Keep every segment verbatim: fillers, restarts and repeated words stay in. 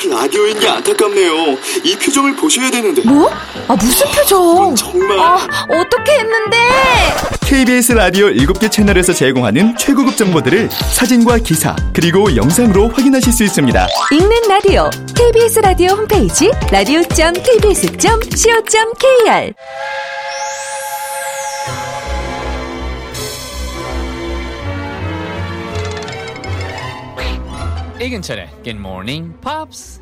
라디오인 게 안타깝네요. 이 표정을 보셔야 되는데. 뭐? 아, 무슨 표정? 정말. 아, 어떻게 했는데? 케이비에스 라디오 일곱 개 채널에서 제공하는 최고급 정보들을 사진과 기사, 그리고 영상으로 확인하실 수 있습니다. 읽는 라디오, 케이비에스 라디오 홈페이지 라디오 점 케이비에스 점 씨오 점 케이알. 이근철의 Good Morning Pops.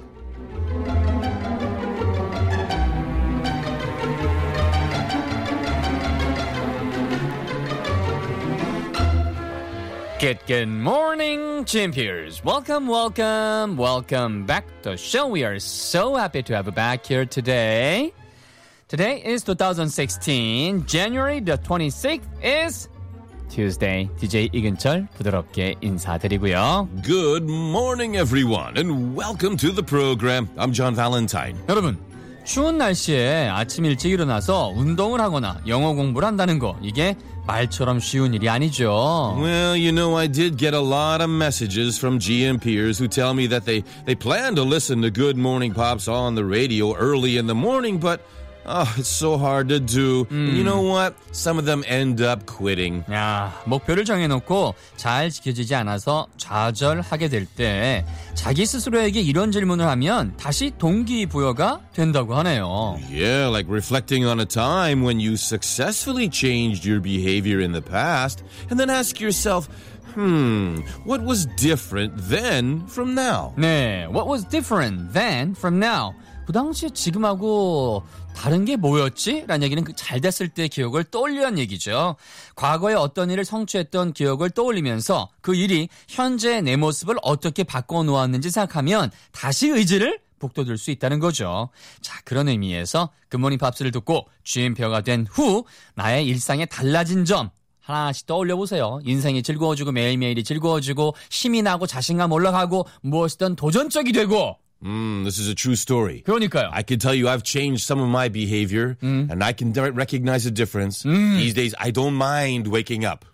Good, good morning, Champions. Welcome, welcome, welcome back to the show. We are so happy to have you back here today. Today is twenty sixteen. January the twenty-sixth is Tuesday. 디제이 이근철 부드럽게 인사드리고요. Good morning, everyone, and welcome to the program. I'm John Valentine. 여러분, 추운 날씨에 아침 일찍 일어나서 운동을 하거나 영어 공부를 한다는 거, 이게 말처럼 쉬운 일이 아니죠. Well, you know, I did get a lot of messages from GMPers who tell me that they, they plan to listen to Good Morning Pops on the radio early in the morning, but oh, it's so hard to do. 음. And you know what? Some of them end up quitting. 야, 목표를 정해놓고 잘 지켜지지 않아서 좌절하게 될 때 자기 스스로에게 이런 질문을 하면 다시 동기부여가 된다고 하네요. Yeah, like reflecting on a time when you successfully changed your behavior in the past, and then ask yourself, hmm, what was different then from now? 네, what was different then from now? 그 당시에 지금하고 다른 게 뭐였지? 라는 얘기는 그 잘 됐을 때 기억을 떠올리라는 얘기죠. 과거에 어떤 일을 성취했던 기억을 떠올리면서 그 일이 현재 내 모습을 어떻게 바꿔놓았는지 생각하면 다시 의지를 북돋을 수 있다는 거죠. 자, 그런 의미에서 굿모닝 팝스를 듣고 지엠피어가 된 후 나의 일상에 달라진 점 하나씩 떠올려보세요. 인생이 즐거워지고 매일매일이 즐거워지고 힘이 나고 자신감 올라가고 무엇이든 도전적이 되고. Mm, this is a true story. 그러니까요. I can tell you I've changed some of my behavior, 음. and I can recognize the difference. 음. These days, I don't mind waking up.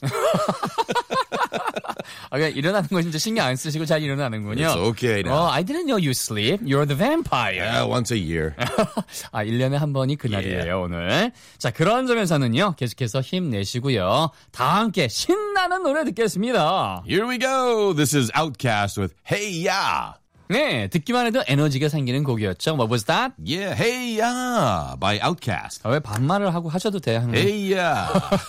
아, 그냥 일어나는 건 진짜 신경 안 쓰시고 잘 일어나는군요. It's okay now. Oh, I didn't know you sleep. You're the vampire. Yeah, once a year. 아, 일 년에 한 번이 그날이에요, yeah. 오늘. 자, 그런 점에서는요, 계속해서 힘내시고요. 다 함께 신나는 노래 듣겠습니다. Here we go. This is Outkast with Hey Ya. 네, 듣기만 해도 에너지가 생기는 곡이었죠. What was that? Yeah, Hey Ya by Outkast. 아, 왜 반말을 하고 하셔도 돼요, 항상. Hey Ya.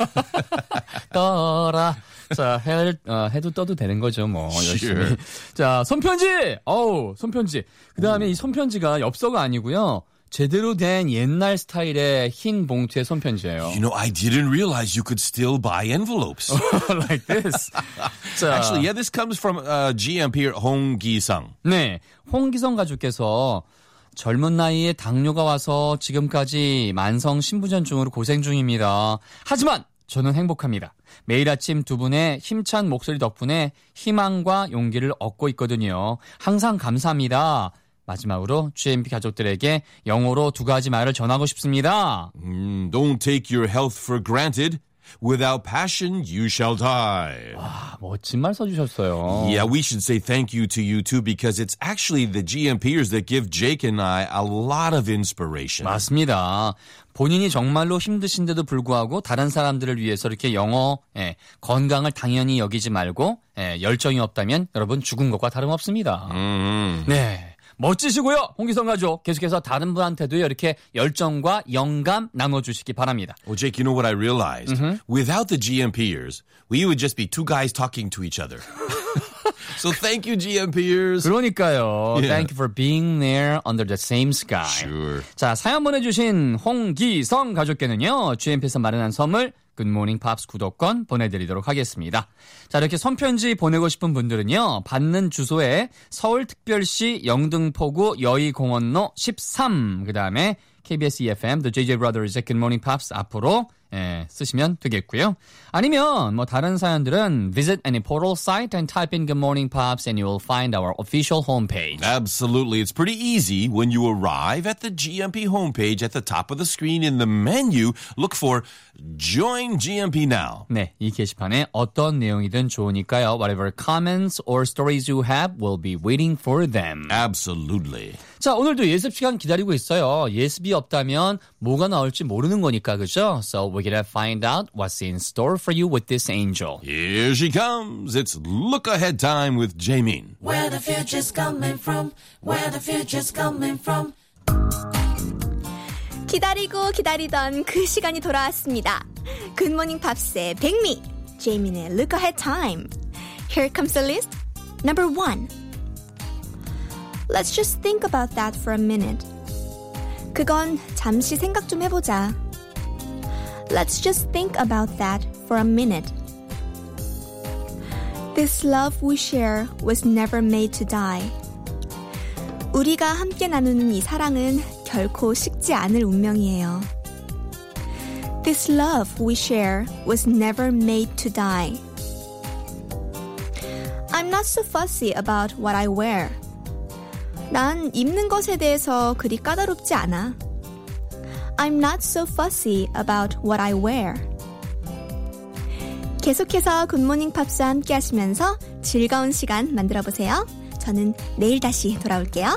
떠라. 자, 해, 어, 해도 떠도 되는 거죠, 뭐. 열심히. Sure. 자, 손편지! 어우, 손편지. 그 다음에 이 손편지가 엽서가 아니고요. 제대로 된 옛날 스타일의 흰 봉투의 손편지예요. You know, I didn't realize you could still buy envelopes. Like this. 자, Actually, yeah, this comes from uh, GMP 홍기성. 네, 홍기성 가족께서 젊은 나이에 당뇨가 와서 지금까지 만성 신부전증으로 고생 중입니다. 하지만 저는 행복합니다. 매일 아침 두 분의 힘찬 목소리 덕분에 희망과 용기를 얻고 있거든요. 항상 감사합니다. 마지막으로 지엠피 가족들에게 영어로 두 가지 말을 전하고 싶습니다. Mm, don't take your health for granted. Without passion, you shall die. 와, 멋진 말 써주셨어요. Yeah, we should say thank you to you too because it's actually the GMPers that give Jake and I a lot of inspiration. 맞습니다. 본인이 정말로 힘드신데도 불구하고 다른 사람들을 위해서 이렇게 영어, 예, 건강을 당연히 여기지 말고 예, 열정이 없다면 여러분 죽은 것과 다름없습니다. Mm-hmm. 네. 멋지시고요. 홍기성 가족 계속해서 다른 분한테도 이렇게 열정과 영감 나눠주시기 바랍니다. Well, Jake, you know what I realized? Mm-hmm. Without the GMPers, we would just be two guys talking to each other. So thank you, GMPers. 그러니까요. Yeah. Thank you for being there under the same sky. Sure. 자, 사연 보내주신 홍기성 가족께는요. 지엠피에서 마련한 선물 굿모닝 팝스 구독권 보내드리도록 하겠습니다. 자, 이렇게 손편지 보내고 싶은 분들은요. 받는 주소에 서울특별시 영등포구 여의공원로 십삼, 그 다음에 케이비에스 이에프엠, The 제이제이 Brothers의 Good Morning Pops 앞으로 예, 쓰시면 되겠고요. 아니면 뭐 다른 사연들은 visit any portal site and type in Good Morning Pops and you will find our official homepage. Absolutely. It's pretty easy. When you arrive at the G M P homepage at the top of the screen in the menu, look for Join G M P Now. 네, 이 게시판에 어떤 내용이든 좋으니까요. Whatever comments or stories you have, we'll be waiting for them. Absolutely. 자, 오늘도 예습 시간 기다리고 있어요. 예습이 없다면 뭐가 나올지 모르는 거니까, 그죠? So we're gonna find out what's in store for you with this angel. Here she comes. It's Look Ahead Time with Jaemin. Where the future's coming from, where the future's coming from. 기다리고 기다리던 그 시간이 돌아왔습니다. 굿모닝 팝스의 백미, 제이민의 Look Ahead Time. Here comes the list. Number one. Let's just think about that for a minute. 그건 잠시 생각 좀 해보자. Let's just think about that for a minute. This love we share was never made to die. 우리가 함께 나누는 이 사랑은 결코 식지 않을 운명이에요. This love we share was never made to die. I'm not so fussy about what I wear. 난 입는 것에 대해서 그리 까다롭지 않아. I'm not so fussy about what I wear. 계속해서 굿모닝 팝스와 함께 하시면서 즐거운 시간 만들어 보세요. 저는 내일 다시 돌아올게요.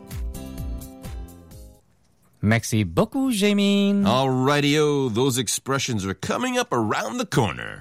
Merci beaucoup, Jaemin. Alrighty-o, those expressions are coming up around the corner.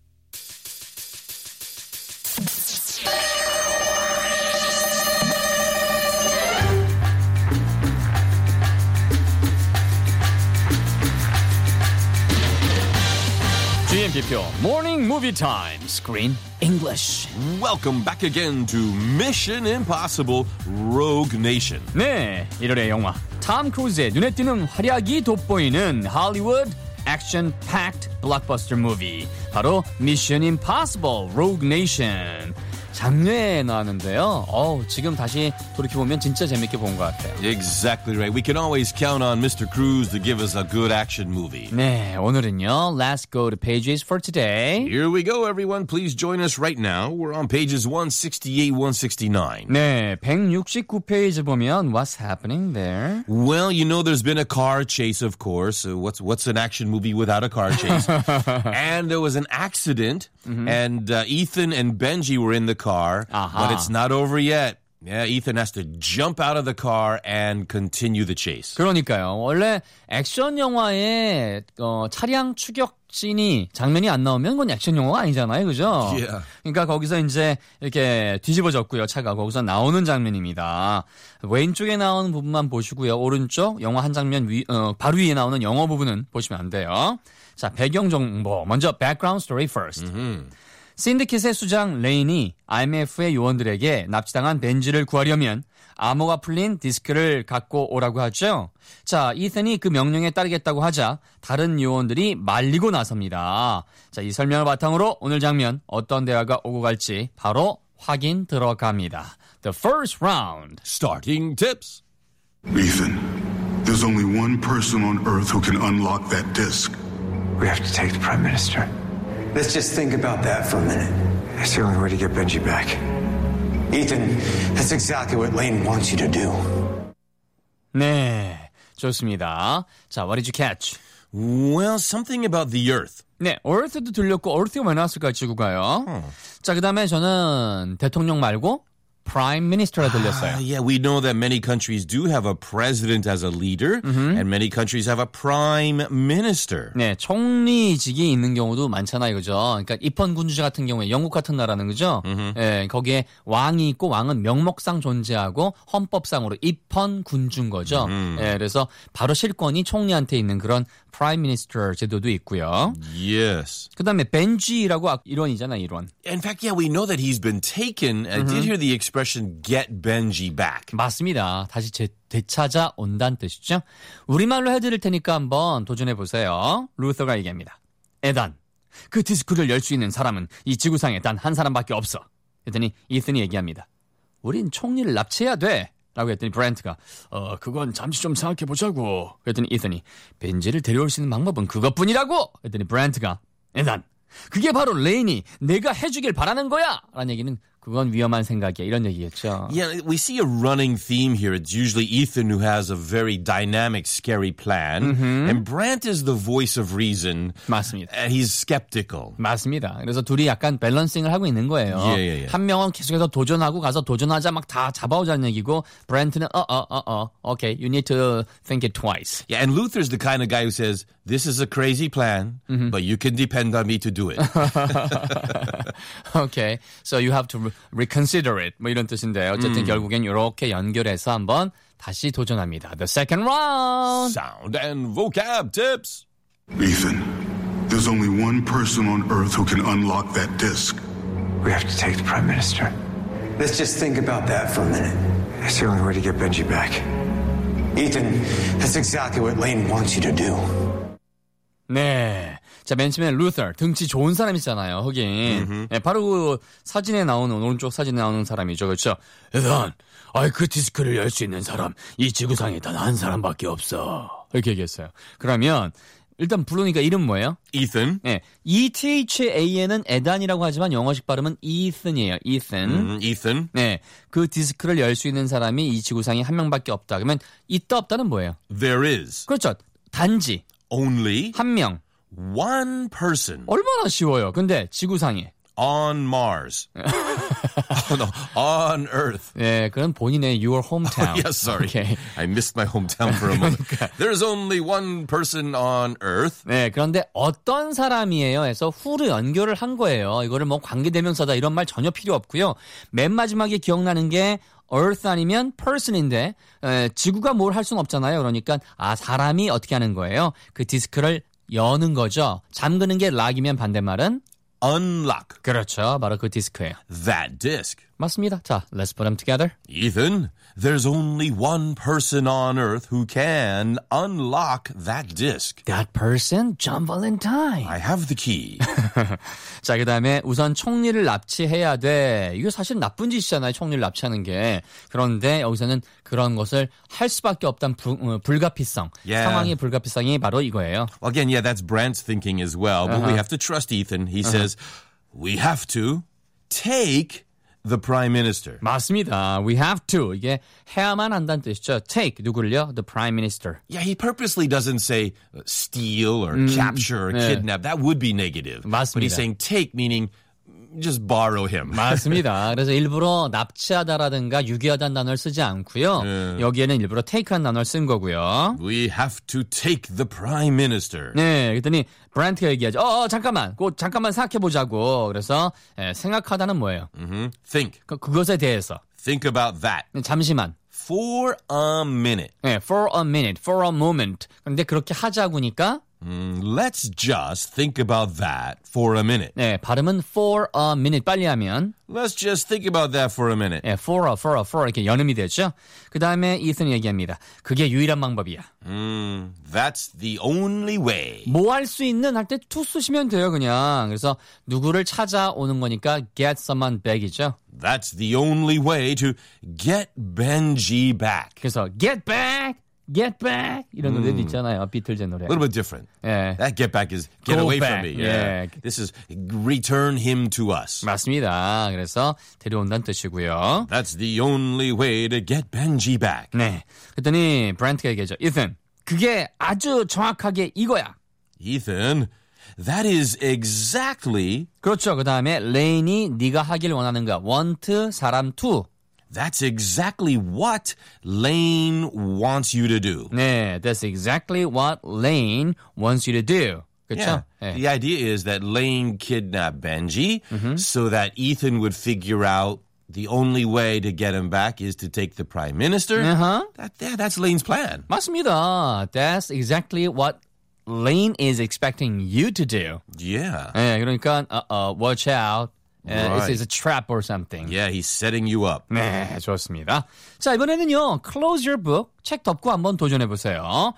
지엠피표 Morning Movie Time Screen English. Welcome back again to Mission Impossible Rogue Nation. 네, 일월의 영화 톰 크루즈의 눈에 띄는 활약이 돋보이는 할리우드 액션-packed 블록버스터 무비 바로 Mission Impossible Rogue Nation. 작년에 나왔는데요. 어우, 지금 다시 돌이켜보면 진짜 재밌게 본 것 같아요. Exactly right. We can always count on Mister Cruise to give us a good action movie. 네, 오늘은요. Let's go to pages for today. Here we go, everyone. Please join us right now. We're on pages one sixty-eight, one sixty-nine. 네, 백육십구 페이지 보면 What's happening there? Well, you know there's been a car chase, of course. Uh, what's what's an action movie without a car chase? And there was an accident, mm-hmm. and uh, Ethan and Benji were in the car, uh-huh. but it's not over yet. Yeah, Ethan has to jump out of the car and continue the chase. 그러니까요. 원래 액션 영화에 어, 차량 추격 씬이 장면이 안 나오면 그건 액션 영화가 아니잖아요, 그죠? Yeah. 그러니까 거기서 이제 이렇게 뒤집어졌고요, 차가 거기서 나오는 장면입니다. 왼쪽에 나오는 부분만 보시고요, 오른쪽 영화 한 장면 위, 어, 바로 위에 나오는 영어 부분은 보시면 안 돼요. 자, 배경 정보 먼저 background story first. Mm-hmm. 신디킷의 수장 레인이 아이엠에프의 요원들에게 납치당한 벤지를 구하려면 암호가 풀린 디스크를 갖고 오라고 하죠. 자, 이튼이 그 명령에 따르겠다고 하자 다른 요원들이 말리고 나섭니다. 자, 이 설명을 바탕으로 오늘 장면 어떤 대화가 오고 갈지 바로 확인 들어갑니다. The first round. Starting tips. Ethan, there's only one person on Earth who can unlock that disk. We have to take the Prime Minister. Let's just think about that for a minute. It's the only way to get Benji back. Ethan, that's exactly what Lane wants you to do. 네, 좋습니다. 자, what did you catch? Well, something about the Earth. 네, Earth도 들렸고 Earth가 왜 나왔을까 지구가요? 어. 자, 그 다음에 저는 대통령 말고 Prime Minister가 들렸어요. Uh, yeah, we know that many countries do have a president as a leader, mm-hmm. and many countries have a prime minister. 네, 총리직이 있는 경우도 많잖아요, 그죠? 그러니까 입헌군주제 같은 경우에 영국 같은 나라는 그죠? Mm-hmm. 네, 거기에 왕이 있고 왕은 명목상 존재하고 헌법상으로 입헌군주인 거죠. Mm-hmm. 네, 그래서 바로 실권이 총리한테 있는 그런 Prime Minister 제도도 있고요. Yes. 그다음에 벤지라고 일원이잖아요, 일원. In fact, yeah, we know that he's been taken. I mm-hmm. did hear the expression "get Benji back." 맞습니다. 다시 재, 되찾아 온다는 뜻이죠. 우리말로 해드릴 테니까 한번 도전해 보세요. 루터가 얘기합니다. 에단, 그 디스크를 열 수 있는 사람은 이 지구상에 단 한 사람밖에 없어. 그랬더니 이튼이 얘기합니다. 우린 총리를 납치해야 돼. 라고 했더니 브랜트가 어 그건 잠시 좀 생각해 보자고. 그랬더니 이선이 벤지를 데려올 수 있는 방법은 그것뿐이라고. 그랬더니 브랜트가 에단 그게 바로 레인이 내가 해주길 바라는 거야 라는 얘기는 그건 위험한 생각이야 이런 얘기겠죠. Yeah, we see a running theme here. It's usually Ethan who has a very dynamic, scary plan. Mm-hmm. And Brant is the voice of reason. 맞습니다. And he's skeptical. 맞습니다. 그래서 둘이 약간 밸런싱을 하고 있는 거예요. Yeah, yeah, yeah. 한 명은 계속해서 도전하고 가서 도전하자 막 다 잡아오자는 얘기고 브랜트는 어어어어 okay, you need to think it twice. Yeah, and Luther's the kind of guy who says, this is a crazy plan, mm-hmm. but you can depend on me to do it. Okay, so you have to reconsider it. 뭐 이런 뜻인데 어쨌든 음. 결국엔 이렇게 연결해서 한번 다시 도전합니다. The second round. Sound and vocab tips. Ethan, there's only one person on Earth who can unlock that disc. We have to take the Prime Minister. Let's just think about that for a minute. It's the only way to get Benji back. Ethan, that's exactly what Lane wants you to do. 네. 자, 맨 처음에 루터, 등치 좋은 사람 있잖아요, 흑인. 네, 바로 그 사진에 나오는, 오른쪽 사진에 나오는 사람이죠, 그렇죠? 에단, 아이, 그 디스크를 열 수 있는 사람, 이 지구상에 단 한 사람밖에 없어. 이렇게 얘기했어요. 그러면, 일단 부르니까 이름 뭐예요? Ethan. 네. E-T-H-A-N은 에단이라고 하지만 영어식 발음은 Ethan이에요, Ethan. Mm, Ethan. 네. 그 디스크를 열 수 있는 사람이 이 지구상에 한 명밖에 없다. 그러면, 있다, 없다는 뭐예요? There is. 그렇죠. 단지. Only. 한 명. One person. 얼마나 쉬워요. 근데 지구상에. On Mars. oh, no. On Earth. 네, 그건 본인의 your hometown. Oh, yes, sorry. Okay. I missed my hometown for a moment. There's only one person on Earth. 네, 그런데 어떤 사람이에요 해서 who를 연결을 한 거예요. 이거를 뭐 관계대명사다 이런 말 전혀 필요 없고요. 맨 마지막에 기억나는 게 Earth 아니면 person인데 에, 지구가 뭘 할 수는 없잖아요. 그러니까 아 사람이 어떻게 하는 거예요. 그 디스크를 여는 거죠. 잠그는 게 lock이면 반대말은 unlock. 그렇죠. 바로 그 디스크예요. That disc. 맞습니다. 자, let's put them together. Ethan, there's only one person on Earth who can unlock that disc. That person, John Valentine. I have the key. 자, 그 다음에 우선 총리를 납치해야 돼. 이거 사실 나쁜 짓이잖아요. 총리를 납치하는 게. 그런데 여기서는 그런 것을 할 수밖에 없다는 부, 어, 불가피성. Yeah. 상황의 불가피성이 바로 이거예요. Well, again, yeah, that's Brant's thinking as well. But Uh-huh. we have to trust Ethan. He uh-huh. says, we have to take the Prime Minister. 맞습니다. We have to. 이게 해야만 한다는 뜻이죠. Take 누구를요? The Prime Minister. Yeah, he purposely doesn't say uh, steal or 음, capture or 네. kidnap. That would be negative. 맞습니다. But he's saying take, meaning just borrow him. 맞습니다. 그래서 일부러 납치하다라든가 유기하다는 단어를 쓰지 않고요. 네. 여기에는 일부러 take한 단어를 쓴 거고요. We have to take the Prime Minister. 네, 그랬더니 브랜트가 얘기하죠. 어, 어 잠깐만, 그 잠깐만 생각해 보자고. 그래서 에, 생각하다는 뭐예요? Mm-hmm. Think. 그, 그것에 대해서. Think about that. 잠시만. For a minute. 네, for a minute, for a moment. 그런데 그렇게 하자고니까. Mm, let's just think about that for a minute. 네, 발음은 for a minute 빨리 하면. Let's just think about that for a minute. 네, for a, for a, for a 이렇게 연음이 되죠. 그 다음에 이슨 얘기합니다. 그게 유일한 방법이야. Mm, that's the only way. 뭐 할 수 있는 할 때 to 쓰시면 돼요, 그냥. 그래서 누구를 찾아오는 거니까 get someone back이죠. That's the only way to get Benji back. 그래서 get back, get back 이런 mm. 노래도 있잖아요. 비틀즈 노래. A little bit different. 예. That get back is get Go away back. from me. Yeah. 예. This is return him to us. 맞습니다. 그래서 데려온다는 뜻이고요. That's the only way to get Benji back. 네. 그랬더니 브랜트가 얘기하죠. Ethan, 그게 아주 정확하게 이거야. Ethan, that is exactly. 그렇죠. 그 다음에 레인이 네가 하길 원하는 거야. want 사람 to. That's exactly what Lane wants you to do. 네, that's exactly what Lane wants you to do. 그렇죠? Yeah. 네. The idea is that Lane kidnapped Benji mm-hmm. so that Ethan would figure out the only way to get him back is to take the Prime Minister. Uh-huh. That, yeah, that's Lane's plan. 맞습니다. That's exactly what Lane is expecting you to do. Yeah. 네, 그러니까 uh, uh, watch out. Uh, Right. it's, it's a trap or something. Yeah, he's setting you up. 네, 좋습니다. 자, 이번에는요. Close your book. 책 덮고 한번 도전해보세요.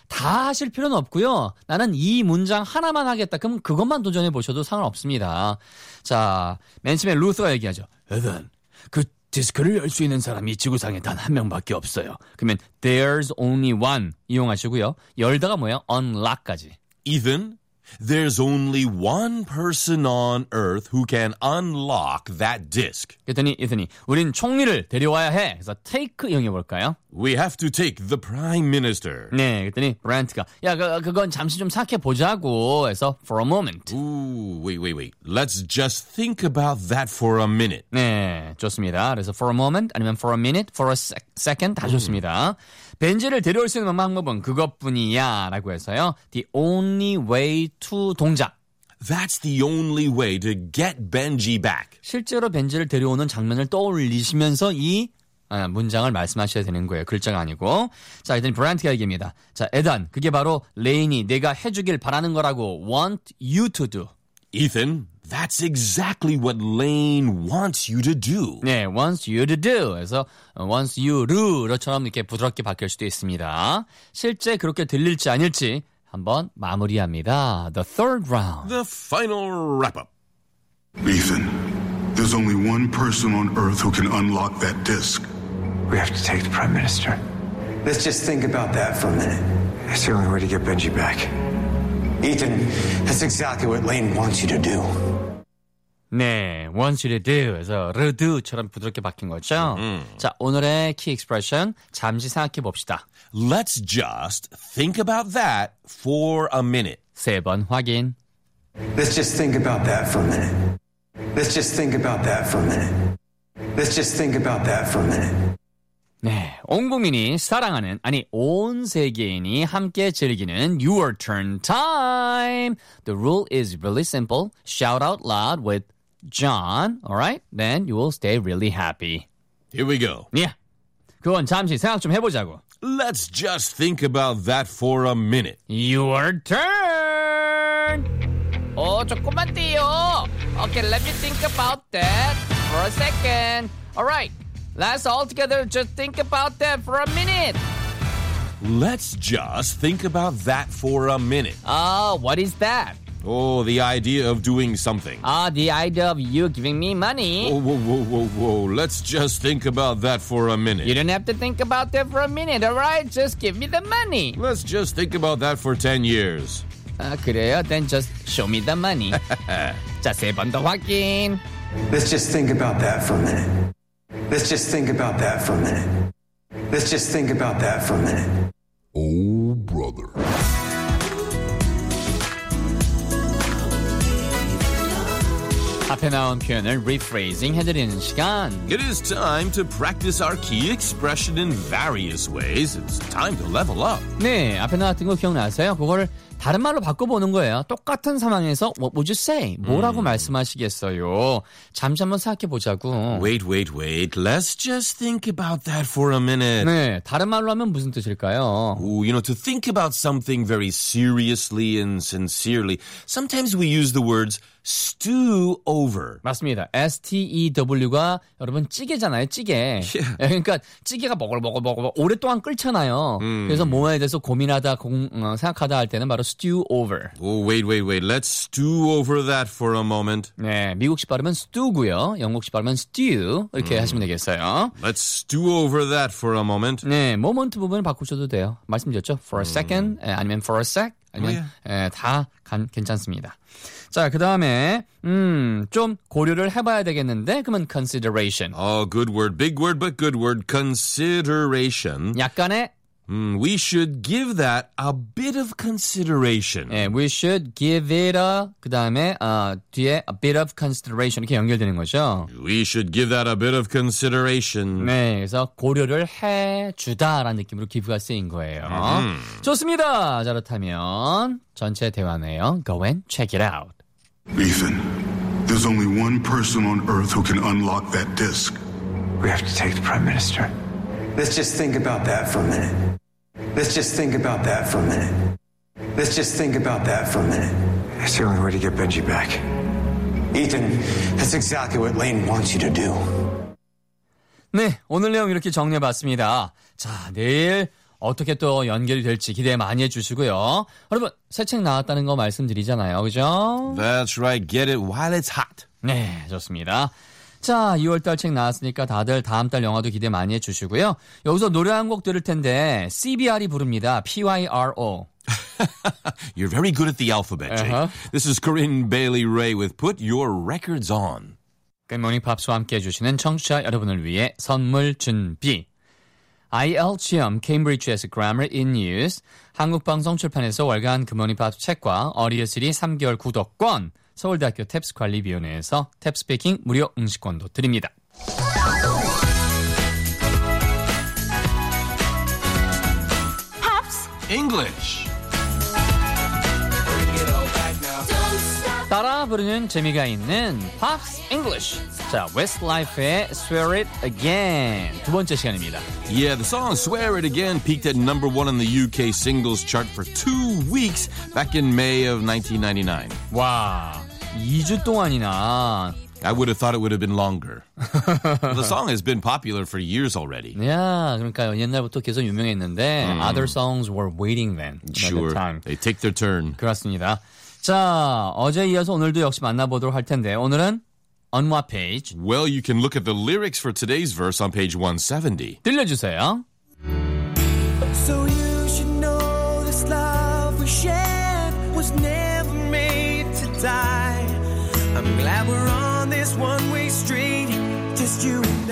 다 하실 필요는 없고요. 나는 이 문장 하나만 하겠다. 그럼 그것만 도전해보셔도 상관없습니다. 자, 맨 처음에 루터가 얘기하죠. 에단, 그 디스크를 열 수 있는 사람이 지구상에 단 한 명밖에 없어요. 그러면 there's only one 이용하시고요. 열다가 뭐예요? unlock까지. Ethan, there's only one person on Earth who can unlock that disc. 그랬더니 이더니 우린 총리를 데려와야 해. 그래서 take 이용해볼까요? We have to take the Prime Minister. 네, 그랬더니 브랜트가 야, 그, 그건 잠시 좀 생각해보자고 해서 for a moment. Ooh, wait, wait, wait. Let's just think about that for a minute. 네, 좋습니다. 그래서 for a moment 아니면 for a minute, for a sec, second 다 좋습니다. 벤지를 데려올 수 있는 방법은 그것뿐이야 라고 해서요. The only way to 동작. That's the only way to get Benji back. 실제로 벤지를 데려오는 장면을 떠올리시면서 이 아, 문장을 말씀하셔야 되는 거예요. 글자가 아니고. 자, 일단 브랜트가 얘기합니다. 자, 에단, 그게 바로 레인이 내가 해주길 바라는 거라고 want you to do. Ethan, that's exactly what Lane wants you to do. 네, wants you to do. 그래서 wants you로처럼 이렇게 부드럽게 바뀔 수도 있습니다. 실제 그렇게 들릴지 아닐지 한번 마무리합니다. The third round. The final wrap-up. Ethan, there's only one person on Earth who can unlock that disc. We have to take the Prime Minister. Let's just think about that for a minute. It's the only way to get Benji back. Ethan, that's exactly what Lane wants you to do. 네, wants you to do. 그래서 redo처럼 부드럽게 바뀐 거죠. 음. 자, 오늘의 키 익스프레션 잠시 생각해 봅시다. Let's just think about that for a minute. 세 번 확인. Let's just think about that for a minute. Let's just think about that for a minute. Let's just think about that for a minute. 네, 온 국민이 사랑하는, 아니 온 세계인이 함께 즐기는 Your Turn Time. The rule is really simple. Shout out loud with John, alright? Then you will stay really happy. Here we go. Yeah, 그건 잠시 생각 좀 해보자고. Let's just think about that for a minute. Your turn. 어, 조금만 띄요. Okay, let me think about that for a second. Alright. Let's all together just think about that for a minute. Let's just think about that for a minute. Ah, uh, what is that? Oh, the idea of doing something. Ah, uh, the idea of you giving me money. Whoa, whoa, whoa, whoa, whoa. Let's just think about that for a minute. You don't have to think about that for a minute, alright? Just give me the money. Let's just think about that for ten years. 아, 그래요? Then just show me the money. 자, 세 번 더 확인. Let's just think about that for a minute. Let's just think about that for a minute. Let's just think about that for a minute. Oh, brother. 앞에 나온 표현을 rephrasing 해드리는 시간. It is time to practice our key expression in various ways. It's time to level up. 네, 앞에 나왔던 거 기억나세요? 그걸 다른 말로 바꿔보는 거예요. 똑같은 상황에서 What would you say? 뭐라고 음. 말씀하시겠어요? 잠시 한번 생각해보자고. Wait, wait, wait. Let's just think about that for a minute. 네, 다른 말로 하면 무슨 뜻일까요? Ooh, you know, to think about something very seriously and sincerely, sometimes we use the words stew over. 맞습니다. 에스 티 이 더블유가 여러분 찌개잖아요. 찌개. Yeah. 그러니까 찌개가 먹을먹을먹을 오랫동안 끓잖아요. 음. 그래서 뭐에 대해서 고민하다 공, 어, 생각하다 할 때는 바로 stew over. Oh, wait, wait, wait. Let's stew over that for a moment. 네, 미국식 발음은 stew고요. 영국식 발음은 stew 이렇게 음. 하시면 되겠어요. Let's stew over that for a moment. 네, moment 부분을 바꾸셔도 돼요. 말씀드렸죠? For a second 음. 아니면 for a sec 아니면 oh, yeah. 에, 다 간, 괜찮습니다. 자, 그 다음에 음, 좀 고려를 해봐야 되겠는데 그러면 consideration. Oh, good word. Big word, but good word. Consideration. 약간의 Mm, we should give that a bit of consideration. 네, we should give it a 그 다음에 어, 뒤에 a bit of consideration 이렇게 연결되는 거죠. We should give that a bit of consideration. 네, 그래서 고려를 해주다라는 느낌으로 기부가 쓰인 거예요. Mm-hmm. 좋습니다. 자, 그렇다면 전체 대화 내용 go and check it out. Ethan, there's only one person on Earth who can unlock that disc. We have to take the Prime Minister. Let's just think about that for a minute. Let's just think about that for a minute. Let's just think about that for a minute. It's the only way to get Benji back. Ethan, that's exactly what Lane wants you to do. 네, 오늘 내용 이렇게 정리해봤습니다. 자, 내일 어떻게 또 연결이 될지 기대 많이 해주시고요. 여러분, 새 책 나왔다는 거 말씀드리잖아요. 그죠? That's right. Get it while it's hot. 네, 좋습니다. 자, 이월달 책 나왔으니까 다들 다음 달 영화도 기대 많이 해주시고요. 여기서 노래 한 곡 들을 텐데 씨비알이 부릅니다. 피 와이 알 오. You're very good at the alphabet, Jake. Uh-huh. This is Corinne Bailey Ray with Put Your Records On. 굿모닝 팝스와 함께 해주시는 청취자 여러분을 위해 선물 준비. 아이엘츠 시험 케임브리지에서 Grammar in Use, 한국방송 출판에서 월간 굿모닝 팝스 책과 어리어스리 삼 개월 구독권, 서울대학교 탭스 관리위원회에서 탭스피킹 무료 응시권도 드립니다. Pops. English. 따라 부르는 재미가 있는 Pops English. 자, Westlife의 Swear It Again 두 번째 시간입니다. Yeah, the song Swear It Again peaked at number one on the U K singles chart for two weeks back in May of nineteen ninety-nine. 와, 이 주 동안이나. I would have thought it would have been longer. The song has been popular for years already. 야, 그러니까요. 옛날부터 계속 유명했는데 음. other songs were waiting then. Sure, at the time. they take their turn. 그렇습니다. 자, 어제 이어서 오늘도 역시 만나보도록 할 텐데 오늘은 on what page? Well, you can look at the lyrics for today's verse on page one seventy. 들려주세요. So you should know this love we shared was never made to die. I'm glad we're on this one-way street, just you and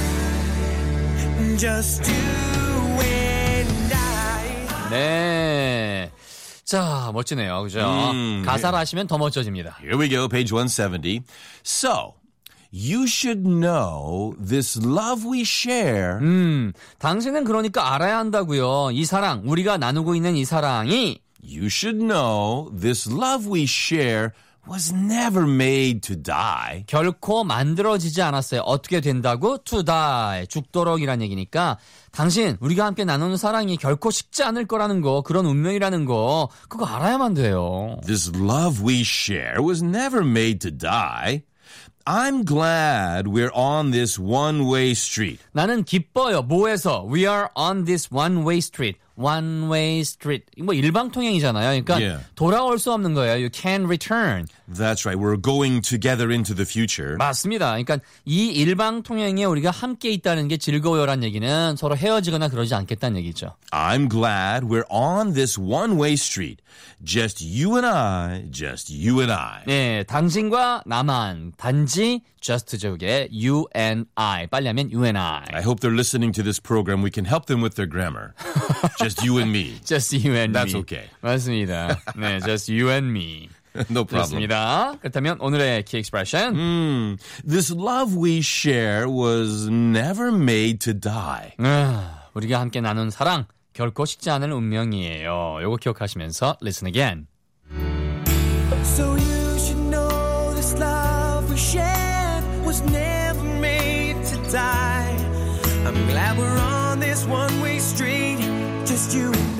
I, just you and I. 네. 자, 멋지네요. 그죠? 음, 가사를 하시면 더 멋져집니다. Here we go, page one seventy. So, you should know this love we share. 음, 당신은 그러니까 알아야 한다고요. 이 사랑, 우리가 나누고 있는 이 사랑이 You should know this love we share was never made to die. 결코 만들어지지 않았어요. 어떻게 된다고? To die. 죽도록이란 얘기니까 당신, 우리가 함께 나누는 사랑이 결코 식지 않을 거라는 거, 그런 운명이라는 거, 그거 알아야만 돼요. This love we share was never made to die. I'm glad we're on this one-way street. 나는 기뻐요. 뭐해서? We are on this one-way street. One-way street. 뭐 일방통행이잖아요. 그러니까 Yeah. 돌아올 수 없는 거예요. You can return. That's right. We're going together into the future. 맞습니다. 그러니까 이 일방통행에 우리가 함께 있다는 게 즐거워요란 얘기는 서로 헤어지거나 그러지 않겠다는 얘기죠. I'm glad we're on this one-way street. Just you and I, just you and I. 네, 당신과 나만, 단지 just 저게 you and I. 빨리 하면 you and I. I hope they're listening to this program. We can help them with their grammar. Just you and me. Just you and That's me. okay. 맞습니다. 네, just you and me. No problem. 좋습니다. 그렇다면 오늘의 key expression. Mm, this love we share was never made to die. 아, 우리가 함께 나눈 사랑 결코 식지 않을 운명이에요. 요거 기억하시면서 listen again. So you should know this love we shared was never made to die. I'm glad we're on this one-way street, just you and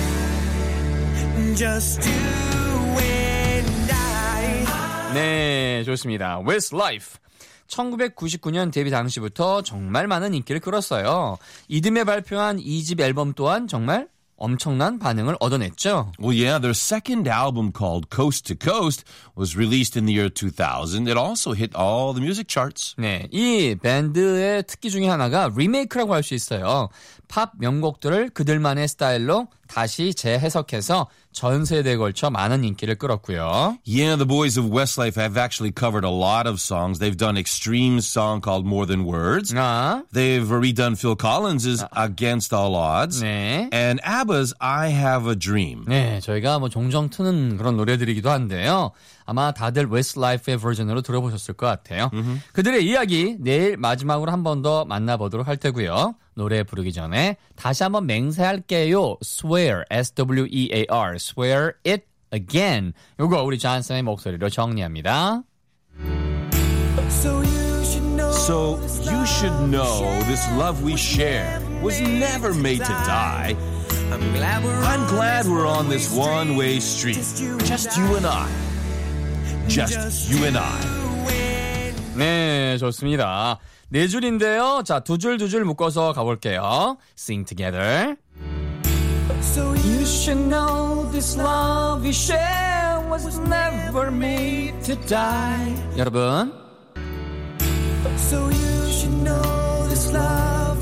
I, just you and I. 네, 좋습니다. Westlife. 천구백구십구 년 데뷔 당시부터 정말 많은 인기를 끌었어요. 이듬해 발표한 이 집 앨범 또한 정말 엄청난 반응을 얻어냈죠. Well, yeah, their second album called Coast to Coast was released in the year two thousand. It also hit all the music charts. 네, 이 밴드의 특기 중에 하나가 리메이크라고 할 수 있어요. 팝 명곡들을 그들만의 스타일로 다시 재해석해서 전 세대에 걸쳐 많은 인기를 끌었고요. Yeah, the boys of Westlife have actually covered a lot of songs. They've done Extreme's song called More Than Words. 아, They've redone Phil Collins's Against All Odds. 네. And ABBA's I Have a Dream. 네, 저희가 뭐 종종 트는 그런 노래들이기도 한데요. 아마 다들 Westlife의 버전으로 들어보셨을 것 같아요. Mm-hmm. 그들의 이야기 내일 마지막으로 한 번 더 만나보도록 할 테고요. 노래 부르기 전에 다시 한번 맹세할게요. Swear, S W E A R, swear it again. 요거 우리 존슨의 목소리로 정리합니다. So you should know, So you should know this love we share was never made to die. I'm glad we're I'm glad we're on this one-way street. Just you and I. Just you and I. 네, 좋습니다. 네 줄인데요. 자, 두 줄 두 줄 묶어서 가볼게요. Sing together. So You should know this love you share was never made to die. 여러분,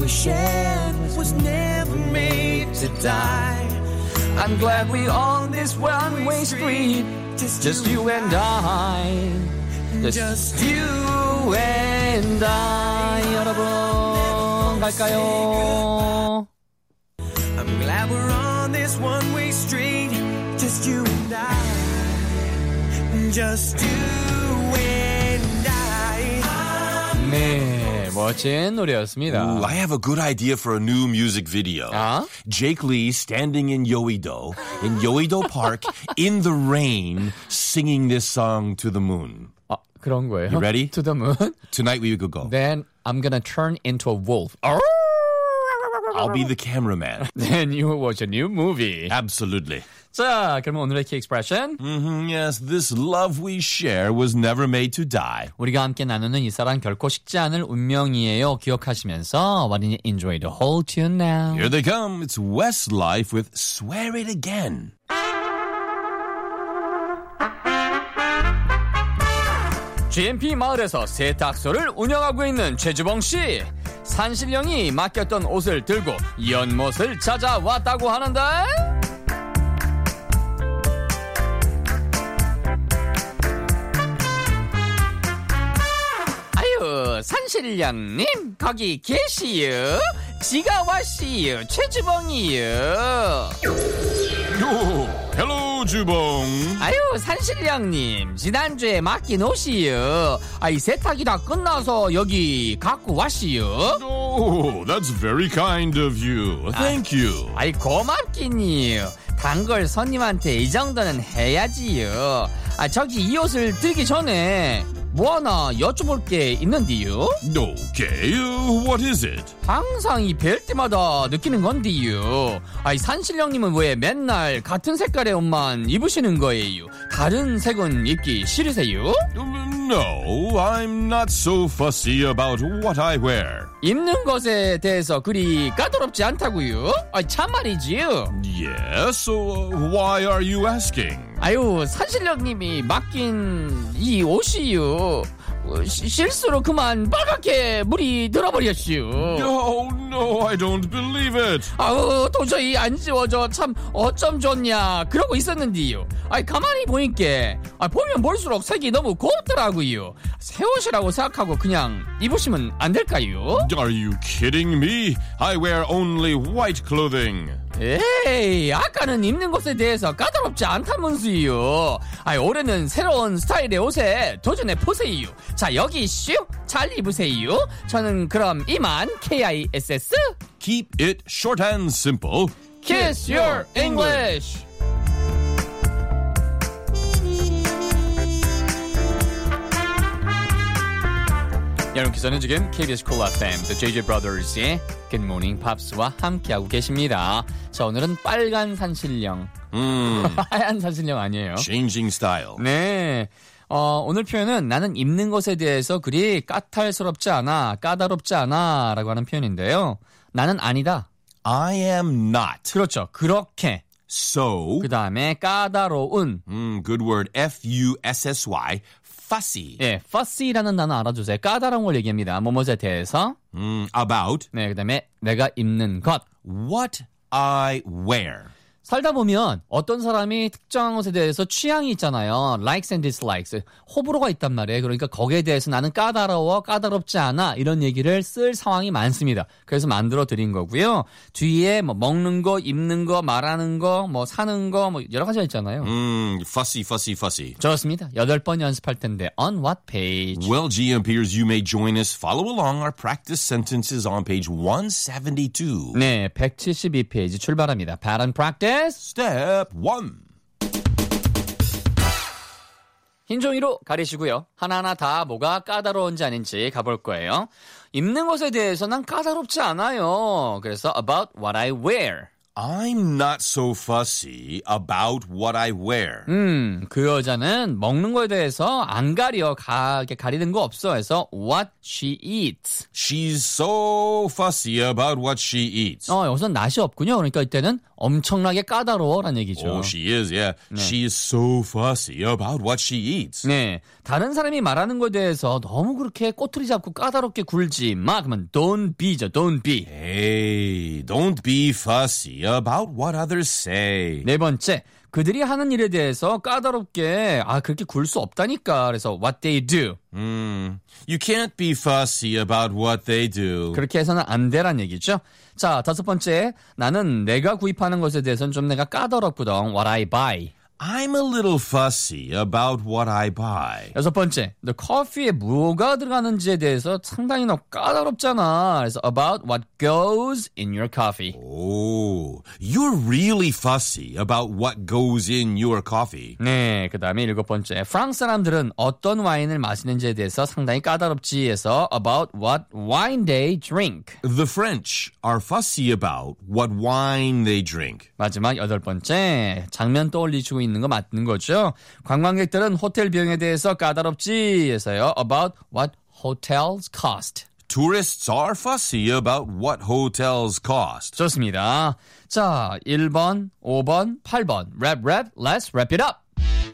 we shared was never made to die. I'm glad we on this one-way street, just, just you and I. Just, just you and I. 여러분 갈까요? I'm glad we're on this one-way street, just you and I. Just you and I. 네, 멋진 노래였습니다. Ooh, I have a good idea for a new music video. 아? Jake Lee standing in Yeouido, in Yeouido Park, in the rain, singing this song to the moon. 아, 그런 거예요. You ready? To the moon. Tonight we could go. Then I'm gonna turn into a wolf. I'll be the cameraman. Then you will watch a new movie. Absolutely. 자, 그러면 오늘의 key expression. Mm-hmm, yes, this love we share was never made to die. 우리가 함께 나누는 이 사랑 결코 식지 않을 운명이에요. 기억하시면서 Why didn't you enjoy the whole tune now? Here they come. It's Westlife with Swear It Again. 지엠피 마을에서 세탁소를 운영하고 있는 최주봉 씨. 산신령이 맡겼던 옷을 들고 연못을 찾아왔다고 하는데 아유, 산신령님 거기 계시요? 지가 왔시요. 최주봉이요. 요, hello, 주봉. 아유, 산신령님 지난주에 맡긴 옷이요. 아이 세탁이 다 끝나서 여기 갖고 왔시요. Oh, that's very kind of you. Thank you. 아이 고맙긴요. 단걸 손님한테 이 정도는 해야지요. 아 저기 이 옷을 들기 전에 뭐 하나 여쭤볼 게 있는데요. Okay, uh, what is it? 항상 이 뵐 때마다 느끼는 건데요. 아이 산신령님은 왜 맨날 같은 색깔의 옷만 입으시는 거예요? 다른 색은 입기 싫으세요? No, I'm not so fussy about what I wear. 입는 것에 대해서 그리 까다롭지 않다고요? 아 참말이지요. Yes, so uh, why are you asking? 아유, 산신령님이 맡긴 이 옷이요. 어, 시, 실수로 그만 빨갛게 물이 들어버렸슈. No, no, I don't believe it. 아우, 도저히 안 지워져. 참 어쩜 좋냐. 그러고 있었는데요. 아이, 가만히 보니까 아, 보면 볼수록 색이 너무 곱더라고요. 새 옷이라고 생각하고 그냥 입으시면 안 될까요? Are you kidding me? I wear only white clothing. 에이, 아까는 입는 것에 대해서 까다롭지 않다면서요. 아이, 올해는 새로운 스타일의 옷에 도전해 보세요. 자, 여기 슈, 잘 입으세요. 저는 그럼 이만 키스. Keep it short and simple. Kiss your English. 여러분께서는 지금 케이비에스 Cool 에프엠 The 제이제이 Brothers의 Good Morning Pops와 함께하고 계십니다. 자, 오늘은 빨간 산신령. 음. 하얀 산신령 아니에요. Changing style. 네. 어, 오늘 표현은 나는 입는 것에 대해서 그리 까탈스럽지 않아, 까다롭지 않아 라고 하는 표현인데요. 나는 아니다. I am not. 그렇죠. 그렇게. So. 그 다음에 까다로운. Mm, good word. F U S S Y. Fussy. 예, fussy라는 단어 알아주세요. 까다로운 걸 얘기합니다. 뭐뭐에 대해서. Mm, about. 네, 그 다음에 내가 입는 것. What I wear. 살다 보면 어떤 사람이 특정한 것에 대해서 취향이 있잖아요. likes and dislikes. 호불호가 있단 말이에요. 그러니까 거기에 대해서 나는 까다로워, 까다롭지 않아 이런 얘기를 쓸 상황이 많습니다. 그래서 만들어 드린 거고요. 뒤에 뭐 먹는 거, 입는 거, 말하는 거, 뭐 사는 거, 뭐 여러 가지가 있잖아요. Mm, fussy, fussy, fussy. 좋습니다. 여덟 번 연습할 텐데 on what page? Well, GMPers, you may join us. Follow along our practice sentences on page one seventy-two. 네, 백칠십이 페이지 출발합니다. Pattern practice. Step one. 흰 종이로 가리시고요. 하나하나 다 뭐가 까다로운지 아닌지 가볼 거예요. 입는 것에 대해서 난 까다롭지 않아요. 그래서 about what I wear. I'm not so fussy about what I wear. 음, 그 여자는 먹는 거에 대해서 안 가려, 가, 가리는 거 없어 해서 what she eats. She's so fussy about what she eats. 어, 여기서 낯이 없군요. 그러니까 이때는 엄청나게 까다로워라는 얘기죠. Oh, she is, yeah. 네. She is so fussy about what she eats. 네, 다른 사람이 말하는 거에 대해서 너무 그렇게 꼬투리 잡고 까다롭게 굴지 마. 그러면 don't be죠, don't be. Hey, don't be fussy about what others say. 네 번째, 그들이 하는 일에 대해서 까다롭게 아 그렇게 굴 수 없다니까. 그래서 what they do. Mm, you can't be fussy about what they do. 그렇게 해서는 안 되란 얘기죠. 자, 다섯 번째, 나는 내가 구입하는 것에 대해서는 좀 내가 까다롭거든. What I buy. I'm a little fussy about what I buy. 여섯 번째, 너 커피에 뭐가 들어가는지에 대해서 상당히 너 까다롭잖아. 그래서 about what goes in your coffee. Oh, you're really fussy about what goes in your coffee. 네, 그 다음에 일곱 번째, 프랑스 사람들은 어떤 와인을 마시는지에 대해서 상당히 까다롭지 해서 about what wine they drink. The French are fussy about what wine they drink. 마지막 여덟 번째, 장면 떠올리시고 있는 거 맞는 거죠. 관광객들은 호텔 비용에 대해서 까다롭지 해서요. About what hotels cost. Tourists are fussy about what hotels cost. 좋습니다. 자, 일 번, 오 번, 팔 번. Rap, rap, let's wrap it up.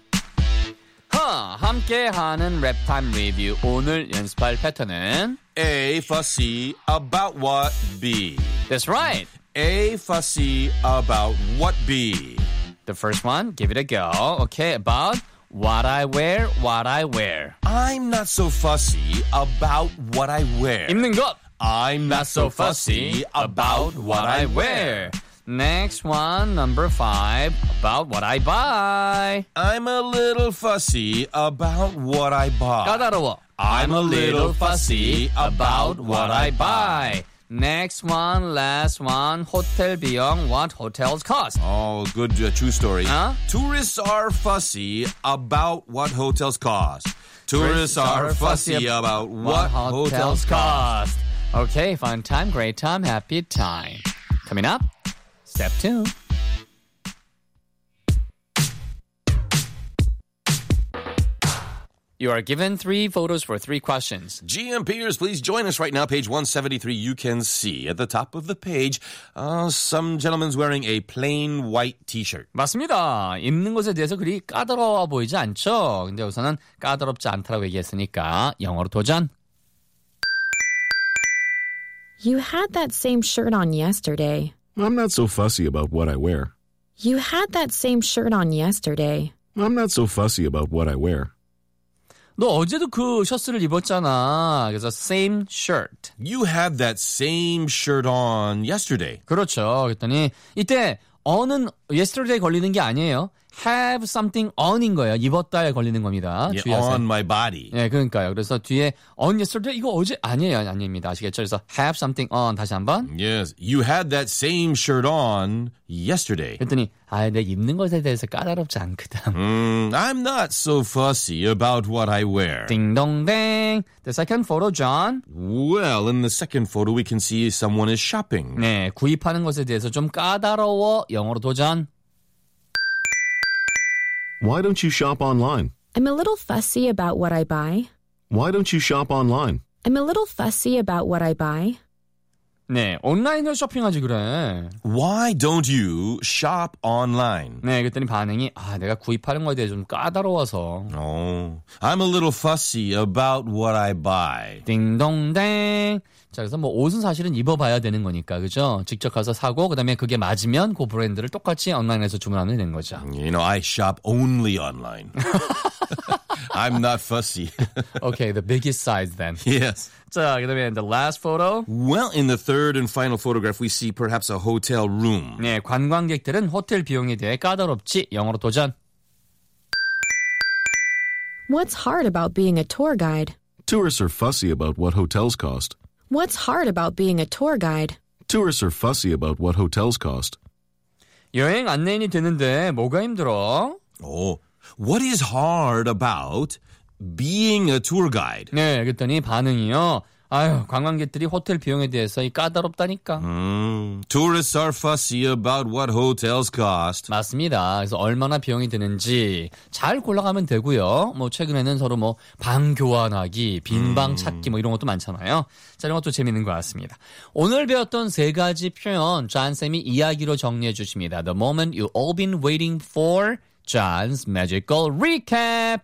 하, 함께하는 랩타임 리뷰. 오늘 연습할 패턴은 A, fussy about what B. That's right. A, fussy about what B. The first one, give it a go. Okay, about what I wear, what I wear. I'm not so fussy about what I wear. 입는 것. I'm not so fussy about what I wear. Next one, number five, about what I buy. I'm a little fussy about what I buy. 까다로워. I'm a little fussy about what I buy. Next one, last one, 호텔 비용, what hotels cost. Oh, good, uh, true story. Huh? Tourists are fussy about what hotels cost. Tourists are fussy about what hotels cost. Okay, fun time, great time, happy time. Coming up, step two. You are given three photos for three questions. G M Pers, please join us right now. Page one seventy-three, you can see at the top of the page, uh, some gentleman's wearing a plain white t-shirt. 맞습니다. 입는 것에 대해서 그리 까다로워 보이지 않죠? 근데 우선은 까다롭지 않다라고 얘기했으니까 영어로 도전. You had that same shirt on yesterday. I'm not so fussy about what I wear. You had that same shirt on yesterday. I'm not so fussy about what I wear. 너 어제도 그 셔츠를 입었잖아. 그래서 same shirt. You had that same shirt on yesterday. 그렇죠. 그랬더니 이때 on은 yesterday 걸리는 게 아니에요. have something on인 거예요. 입었다에 걸리는 겁니다. Yeah, 주의하세요. on my body. 네, 그러니까요. 그래서 뒤에 on yesterday 이거 어제 아니에요. 아닙니다. 아시겠죠? 그래서 have something on 다시 한번. Yes, you had that same shirt on yesterday. 그랬더니 아, 내 입는 것에 대해서 까다롭지 않거든. Mm, I'm not so fussy about what I wear. 딩동댕. The second photo, John. Well, in the second photo, we can see someone is shopping. 네, 구입하는 것에 대해서 좀 까다로워. 영어로 도전. Why don't you shop online? I'm a little fussy about what I buy. Why don't you shop online? I'm a little fussy about what I buy. 네, 온라인으로 쇼핑하지 그래. Why don't you shop online? 네, 그랬더니 반응이 아, 내가 구입하는 거에 대해 좀 까다로워서. Oh, I'm a little fussy about what I buy. 딩동댕. 자, 그래서 뭐 옷은 사실은 입어봐야 되는 거니까, 그죠? 직접 가서 사고 그다음에 그게 맞으면 그 브랜드를 똑같이 온라인에서 주문하면 되는 거죠. You know, I shop only online. I'm not fussy. Okay, the biggest size then. Yes. 자, 그다음에 the last photo. Well, in the third and final photograph, we see perhaps a hotel room. 네, 관광객들은 호텔 비용에 대해 까다롭지. 영어로 도전. What's hard about being a tour guide? Tourists are fussy about what hotels cost. What's hard about being a tour guide? Tourists are fussy about what hotels cost. 여행 안내인이 되는데 뭐가 힘들어? Oh, what is hard about being a tour guide? 네, 그랬더니 반응이요. 아유, 관광객들이 호텔 비용에 대해서 이 까다롭다니까. Mm. Tourists are fussy about what hotels cost. 맞습니다. 그래서 얼마나 비용이 드는지 잘 골라가면 되고요. 뭐 최근에는 서로 뭐 방 교환하기, 빈방 찾기 뭐 이런 것도 많잖아요. 자, 이런 것도 재밌는 것 같습니다. 오늘 배웠던 세 가지 표현 존쌤이 이야기로 정리해 주십니다. The moment you all been waiting for, John's magical recap.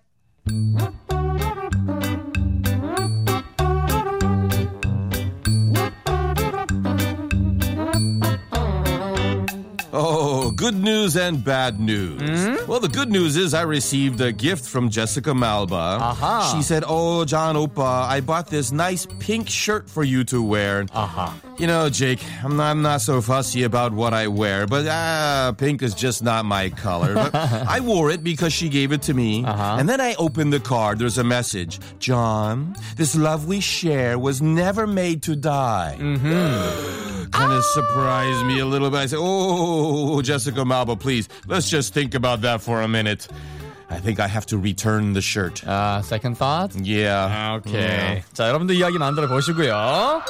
Oh, good news and bad news. Mm? Well, the good news is I received a gift from Jessica Malba. Aha. She said, oh, John Oppa, I bought this nice pink shirt for you to wear. Aha. You know, Jake, I'm not, I'm not so fussy about what I wear, but ah, pink is just not my color. But I wore it because she gave it to me. Uh-huh. And then I opened the card. There's a message. John, this love we share was never made to die. Mm-hmm. Kind of surprised me a little bit. I said, oh, Jessica Malba, please, let's just think about that for a minute. I think I have to return the shirt. Uh, second thought? Yeah. 오케이. Yeah. 자, 여러분들 이야기 만들어 보시고요.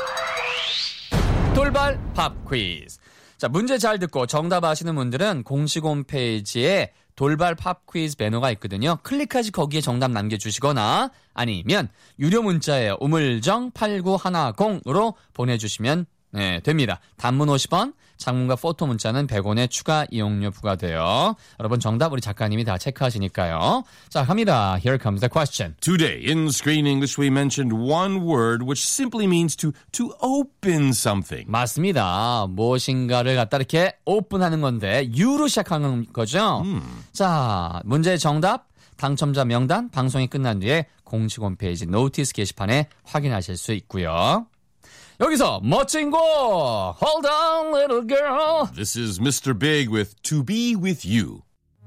돌발 팝 퀴즈. 자, 문제 잘 듣고 정답 아시는 분들은 공식 홈페이지에 돌발 팝 퀴즈 배너가 있거든요. 클릭하시 거기에 정답 남겨주시거나 아니면 유료 문자예요. 우물정 팔구일공으로 보내주시면 네, 됩니다. 단문 오십 원, 장문과 포토 문자는 백 원의 추가 이용료 부과돼요. 여러분 정답 우리 작가님이 다 체크하시니까요. 자, 갑니다. Here comes the question. Today, in Screen English, we mentioned one word which simply means to, to open something. 맞습니다. 무엇인가를 갖다 이렇게 오픈하는 건데 U로 시작하는 거죠. 음. 자, 문제 정답, 당첨자 명단 방송이 끝난 뒤에 공식 홈페이지 노티스 게시판에 확인하실 수 있고요. 여기서 멋진 곡 Hold on little girl. This is Mister Big with To Be With You.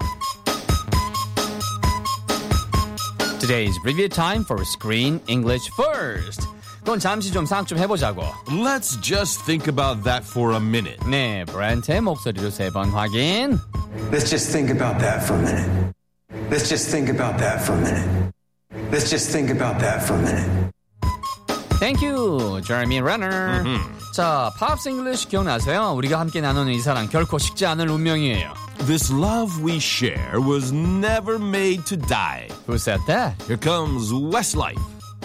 Today's review time for Screen English First. 그건 잠시 좀 생각 좀 해보자고. Let's just think about that for a minute. 네, 브랜트의 목소리로 세 번 확인. Let's just think about that for a minute. Let's just think about that for a minute. Let's just think about that for a minute. Thank you, Jeremy Renner. Mm-hmm. 자, 팝스 잉글리시 기억나세요? 우리가 함께 나누는 이 사랑 결코 식지 않을 운명이에요. This love we share was never made to die. Who said that? Here comes Westlife.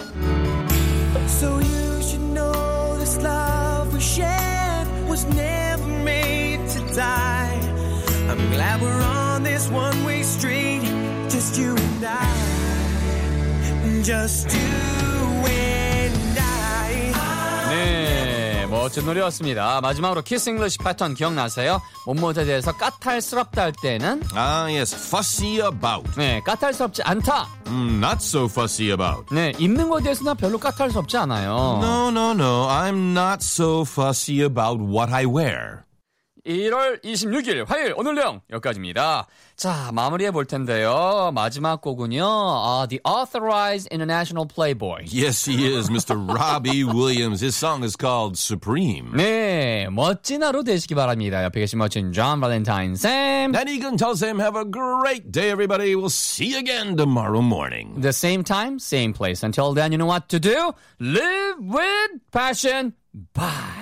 So you should know this love we shared was never made to die. I'm glad we're on this one-way street, just you and I, just you and 네, 멋진 노래였습니다. 마지막으로 키스 잉글리시 패턴 기억나세요? 몸무엇에 대해서 까탈스럽다 할 때는 Ah, yes, fussy about. 네, 까탈스럽지 않다. Mm, not so fussy about. 네, 입는 거에 대해서는 별로 까탈스럽지 않아요. No, no, no. I'm not so fussy about what I wear. 일월 이십육일 화요일 오늘 내용 여기까지입니다. 자, 마무리해 볼 텐데요. 마지막 곡은요. Uh, The Authorized International Playboy. Yes, he is, Mister Robbie Williams. His song is called Supreme. 네, 멋진 하루 되시기 바랍니다. 옆에 계신 멋진 John Valentine Sam. And Egan tells him, have a great day, everybody. We'll see you again tomorrow morning. The same time, same place. Until then, you know what to do. Live with passion. Bye.